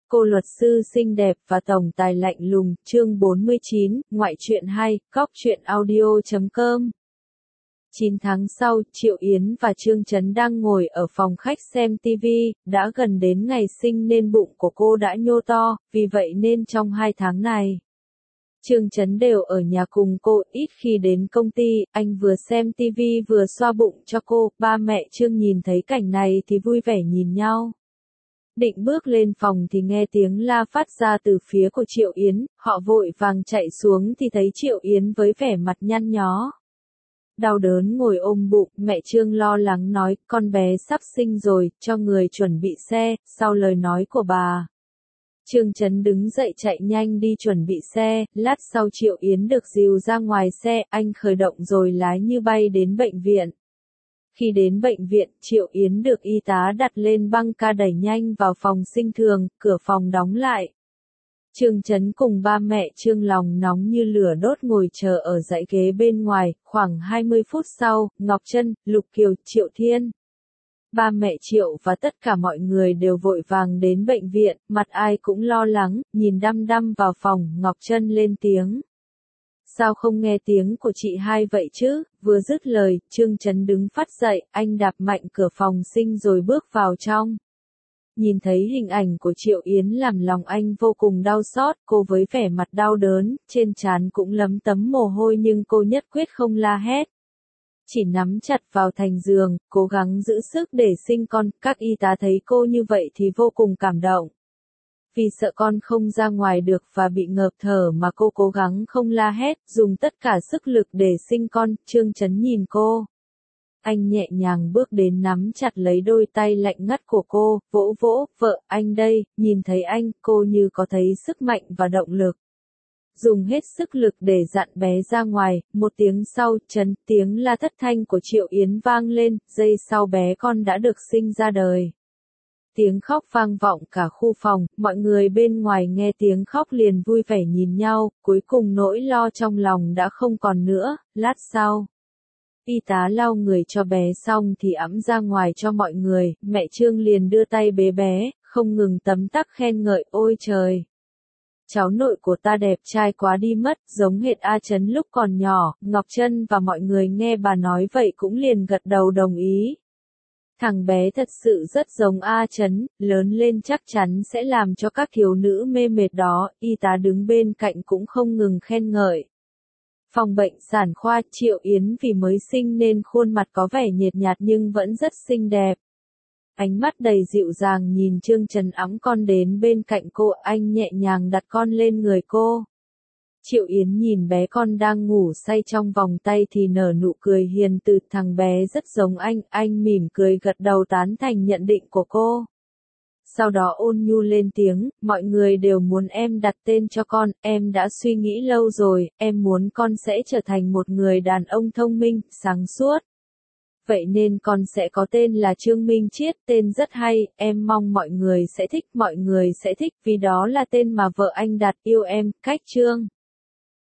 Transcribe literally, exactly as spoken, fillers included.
Cô luật sư xinh đẹp và tổng tài lạnh lùng, chương bốn mươi chín, ngoại truyện hay, cóc truyện audio chấm com. chín tháng sau, Triệu Yến và Trương Chấn đang ngồi ở phòng khách xem ti vi, đã gần đến ngày sinh nên bụng của cô đã nhô to, vì vậy nên trong hai tháng này, Trương Chấn đều ở nhà cùng cô, ít khi đến công ty. Anh vừa xem ti vi vừa xoa bụng cho cô. Ba mẹ Trương nhìn thấy cảnh này thì vui vẻ nhìn nhau. Định bước lên phòng thì nghe tiếng la phát ra từ phía của Triệu Yến, họ vội vàng chạy xuống thì thấy Triệu Yến với vẻ mặt nhăn nhó. Đau đớn ngồi ôm bụng, mẹ Trương lo lắng nói, con bé sắp sinh rồi, cho người chuẩn bị xe. Sau lời nói của bà, Trương Chấn đứng dậy chạy nhanh đi chuẩn bị xe. Lát sau Triệu Yến được dìu ra ngoài xe, anh khởi động rồi lái như bay đến bệnh viện. Khi đến bệnh viện, Triệu Yến được y tá đặt lên băng ca đẩy nhanh vào phòng sinh thường, cửa phòng đóng lại. Trương Chấn cùng ba mẹ Trương lòng nóng như lửa đốt ngồi chờ ở dãy ghế bên ngoài. Khoảng hai mươi phút sau, Ngọc Trân, Lục Kiều, Triệu Thiên, ba mẹ Triệu và tất cả mọi người đều vội vàng đến bệnh viện, mặt ai cũng lo lắng, nhìn đăm đăm vào phòng. Ngọc Trân lên tiếng. Sao không nghe tiếng của chị hai vậy chứ? Vừa dứt lời, Trương Chấn đứng phát dậy, anh đạp mạnh cửa phòng sinh rồi bước vào trong. Nhìn thấy hình ảnh của Triệu Yến làm lòng anh vô cùng đau xót, cô với vẻ mặt đau đớn, trên trán cũng lấm tấm mồ hôi nhưng cô nhất quyết không la hét. Chỉ nắm chặt vào thành giường, cố gắng giữ sức để sinh con. Các y tá thấy cô như vậy thì vô cùng cảm động. Vì sợ con không ra ngoài được và bị ngợp thở mà cô cố gắng không la hét, dùng tất cả sức lực để sinh con. Trương Chấn nhìn cô. Anh nhẹ nhàng bước đến nắm chặt lấy đôi tay lạnh ngắt của cô, vỗ vỗ, vợ, anh đây. Nhìn thấy anh, cô như có thấy sức mạnh và động lực. Dùng hết sức lực để dặn bé ra ngoài. Một tiếng sau, Chấn, tiếng la thất thanh của Triệu Yến vang lên, giây sau bé con đã được sinh ra đời. Tiếng khóc vang vọng cả khu phòng, mọi người bên ngoài nghe tiếng khóc liền vui vẻ nhìn nhau, cuối cùng nỗi lo trong lòng đã không còn nữa. Lát sau, y tá lau người cho bé xong thì ẵm ra ngoài cho mọi người, mẹ Trương liền đưa tay bế bé, không ngừng tấm tắc khen ngợi, ôi trời! Cháu nội của ta đẹp trai quá đi mất, giống hệt A Chấn lúc còn nhỏ. Ngọc Trân và mọi người nghe bà nói vậy cũng liền gật đầu đồng ý. Thằng bé thật sự rất giống A Chấn, lớn lên chắc chắn sẽ làm cho các thiếu nữ mê mệt đó. Y tá đứng bên cạnh cũng không ngừng khen ngợi. Phòng bệnh sản khoa, Triệu Yến vì mới sinh nên khuôn mặt có vẻ nhợt nhạt nhưng vẫn rất xinh đẹp. Ánh mắt đầy dịu dàng nhìn Trương Chấn ẵm con đến bên cạnh cô, anh nhẹ nhàng đặt con lên người cô. Triệu Yến nhìn bé con đang ngủ say trong vòng tay thì nở nụ cười hiền từ, thằng bé rất giống anh, anh mỉm cười gật đầu tán thành nhận định của cô. Sau đó ôn nhu lên tiếng, mọi người đều muốn em đặt tên cho con, em đã suy nghĩ lâu rồi, em muốn con sẽ trở thành một người đàn ông thông minh, sáng suốt. Vậy nên con sẽ có tên là Trương Minh Chiết, tên rất hay, em mong mọi người sẽ thích, mọi người sẽ thích vì đó là tên mà vợ anh đặt, yêu em, cách Trương.